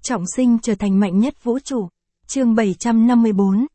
Trọng sinh trở thành mạnh nhất vũ trụ. Chương 754,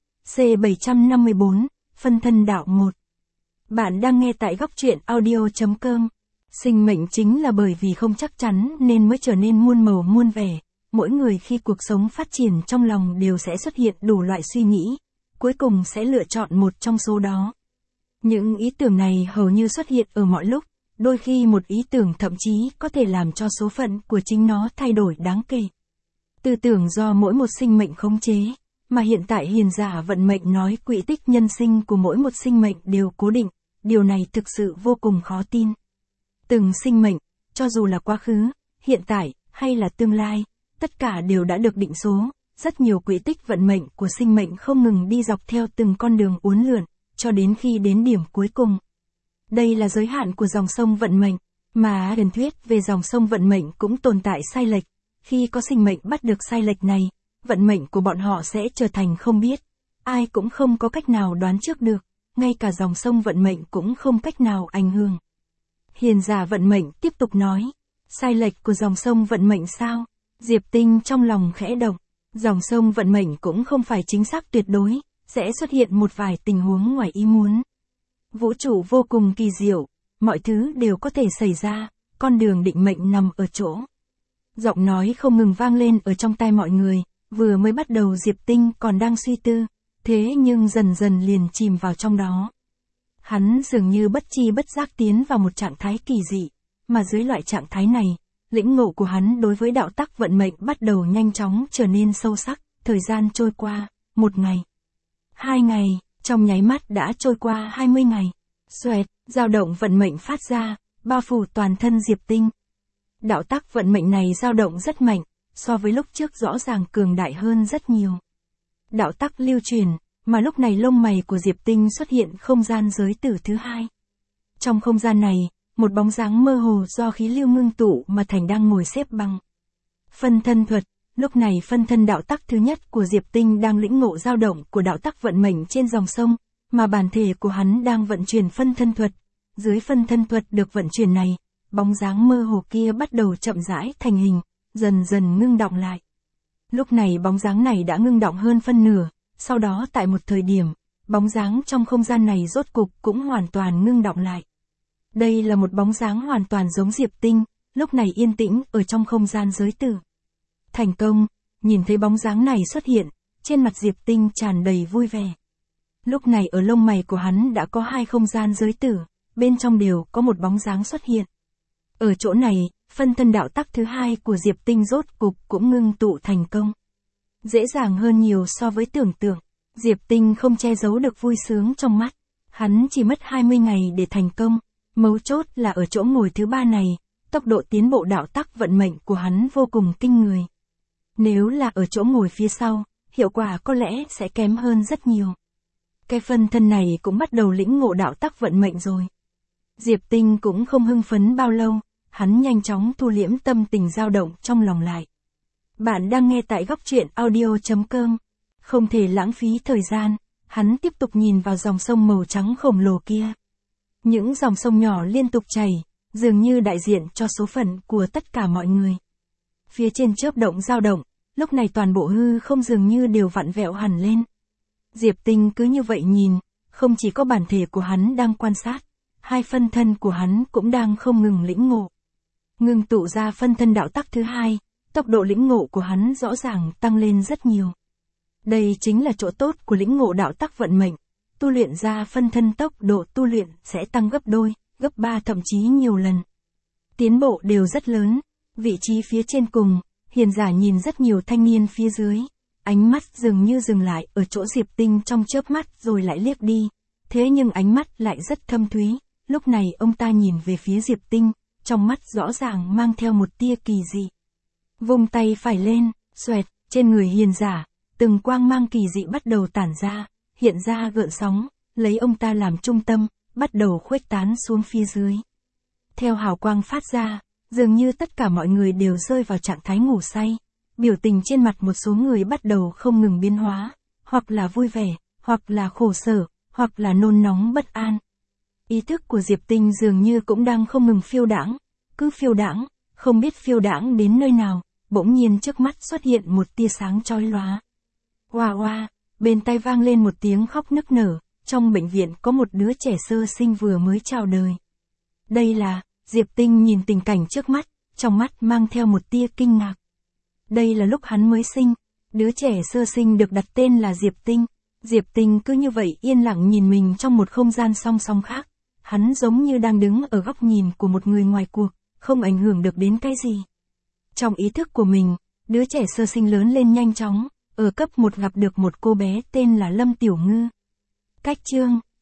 C754, phân thân đạo 1. Bạn đang nghe tại góc truyện audio.com. Sinh mệnh chính là bởi vì không chắc chắn nên mới trở nên muôn màu muôn vẻ. Mỗi người khi cuộc sống phát triển trong lòng đều sẽ xuất hiện đủ loại suy nghĩ, cuối cùng sẽ lựa chọn một trong số đó. Những ý tưởng này hầu như xuất hiện ở mọi lúc, đôi khi một ý tưởng thậm chí có thể làm cho số phận của chính nó thay đổi đáng kể. Tư tưởng do mỗi một sinh mệnh khống chế, mà hiện tại hiền giả vận mệnh nói quỹ tích nhân sinh của mỗi một sinh mệnh đều cố định, điều này thực sự vô cùng khó tin. Từng sinh mệnh, cho dù là quá khứ, hiện tại, hay là tương lai, tất cả đều đã được định số, rất nhiều quỹ tích vận mệnh của sinh mệnh không ngừng đi dọc theo từng con đường uốn lượn, cho đến khi đến điểm cuối cùng. Đây là giới hạn của dòng sông vận mệnh, mà truyền thuyết về dòng sông vận mệnh cũng tồn tại sai lệch. Khi có sinh mệnh bắt được sai lệch này, vận mệnh của bọn họ sẽ trở thành không biết. Ai cũng không có cách nào đoán trước được, ngay cả dòng sông vận mệnh cũng không cách nào ảnh hưởng. Hiền giả vận mệnh tiếp tục nói, sai lệch của dòng sông vận mệnh sao? Diệp Tinh trong lòng khẽ động, dòng sông vận mệnh cũng không phải chính xác tuyệt đối, sẽ xuất hiện một vài tình huống ngoài ý muốn. Vũ trụ vô cùng kỳ diệu, mọi thứ đều có thể xảy ra, con đường định mệnh nằm ở chỗ. Giọng nói không ngừng vang lên ở trong tai mọi người, vừa mới bắt đầu Diệp Tinh còn đang suy tư, thế nhưng dần dần liền chìm vào trong đó. Hắn dường như bất chi bất giác tiến vào một trạng thái kỳ dị, mà dưới loại trạng thái này, lĩnh ngộ của hắn đối với đạo tắc vận mệnh bắt đầu nhanh chóng trở nên sâu sắc, thời gian trôi qua, 1 ngày, 2 ngày, trong nháy mắt đã trôi qua 20 ngày. Xoẹt, dao động vận mệnh phát ra, bao phủ toàn thân Diệp Tinh. Đạo tắc vận mệnh này dao động rất mạnh, so với lúc trước rõ ràng cường đại hơn rất nhiều. Đạo tắc lưu truyền, mà lúc này lông mày của Diệp Tinh xuất hiện không gian giới tử thứ hai. Trong không gian này, một bóng dáng mơ hồ do khí lưu ngưng tụ mà thành đang ngồi xếp bằng. Phân thân thuật, lúc này phân thân đạo tắc thứ nhất của Diệp Tinh đang lĩnh ngộ dao động của đạo tắc vận mệnh trên dòng sông, mà bản thể của hắn đang vận chuyển phân thân thuật. Dưới phân thân thuật được vận chuyển này, bóng dáng mơ hồ kia bắt đầu chậm rãi thành hình, dần dần ngưng đọng lại. Lúc này bóng dáng này đã ngưng đọng hơn phân nửa, sau đó tại một thời điểm, bóng dáng trong không gian này rốt cục cũng hoàn toàn ngưng đọng lại. Đây là một bóng dáng hoàn toàn giống Diệp Tinh, lúc này yên tĩnh ở trong không gian giới tử. Thành công, nhìn thấy bóng dáng này xuất hiện, trên mặt Diệp Tinh tràn đầy vui vẻ. Lúc này ở lông mày của hắn đã có 2 không gian giới tử, bên trong đều có một bóng dáng xuất hiện. Ở chỗ này, phân thân đạo tắc thứ hai của Diệp Tinh rốt cục cũng ngưng tụ thành công. Dễ dàng hơn nhiều so với tưởng tượng, Diệp Tinh không che giấu được vui sướng trong mắt. Hắn chỉ mất 20 ngày để thành công, mấu chốt là ở chỗ ngồi thứ 3 này, tốc độ tiến bộ đạo tắc vận mệnh của hắn vô cùng kinh người. Nếu là ở chỗ ngồi phía sau, hiệu quả có lẽ sẽ kém hơn rất nhiều. Cái phân thân này cũng bắt đầu lĩnh ngộ đạo tắc vận mệnh rồi. Diệp Tinh cũng không hưng phấn bao lâu, hắn nhanh chóng thu liễm tâm tình dao động trong lòng lại. Bạn đang nghe tại góc truyện audio.com. Không thể lãng phí thời gian, hắn tiếp tục nhìn vào dòng sông màu trắng khổng lồ kia. Những dòng sông nhỏ liên tục chảy, dường như đại diện cho số phận của tất cả mọi người. Phía trên chớp động dao động, lúc này toàn bộ hư không dường như đều vặn vẹo hẳn lên. Diệp Tinh cứ như vậy nhìn, không chỉ có bản thể của hắn đang quan sát, 2 phân thân của hắn cũng đang không ngừng lĩnh ngộ. Ngưng tụ ra phân thân đạo tắc thứ hai, tốc độ lĩnh ngộ của hắn rõ ràng tăng lên rất nhiều. Đây chính là chỗ tốt của lĩnh ngộ đạo tắc vận mệnh, tu luyện ra phân thân tốc độ tu luyện sẽ tăng gấp đôi, gấp 3 thậm chí nhiều lần. Tiến bộ đều rất lớn, vị trí phía trên cùng, hiền giả nhìn rất nhiều thanh niên phía dưới. Ánh mắt dường như dừng lại ở chỗ Diệp Tinh trong chớp mắt rồi lại liếc đi. Thế nhưng ánh mắt lại rất thâm thúy, lúc này ông ta nhìn về phía Diệp Tinh, trong mắt rõ ràng mang theo một tia kỳ dị. Vung tay phải lên, xoẹt, trên người hiền giả, từng quang mang kỳ dị bắt đầu tản ra, hiện ra gợn sóng, lấy ông ta làm trung tâm, bắt đầu khuếch tán xuống phía dưới. Theo hào quang phát ra, dường như tất cả mọi người đều rơi vào trạng thái ngủ say. Biểu tình trên mặt một số người bắt đầu không ngừng biến hóa, hoặc là vui vẻ, hoặc là khổ sở, hoặc là nôn nóng bất an. Ý thức của Diệp Tinh dường như cũng đang không ngừng phiêu đãng, cứ phiêu đãng, không biết phiêu đãng đến nơi nào, bỗng nhiên trước mắt xuất hiện một tia sáng chói lóa. Oa oa, bên tai vang lên một tiếng khóc nức nở, trong bệnh viện có một đứa trẻ sơ sinh vừa mới chào đời. Đây là, Diệp Tinh nhìn tình cảnh trước mắt, trong mắt mang theo một tia kinh ngạc. Đây là lúc hắn mới sinh, đứa trẻ sơ sinh được đặt tên là Diệp Tinh. Diệp Tinh cứ như vậy yên lặng nhìn mình trong một không gian song song khác. Hắn giống như đang đứng ở góc nhìn của một người ngoài cuộc, không ảnh hưởng được đến cái gì. Trong ý thức của mình, đứa trẻ sơ sinh lớn lên nhanh chóng, ở cấp 1 gặp được một cô bé tên là Lâm Tiểu Ngư. Cách chương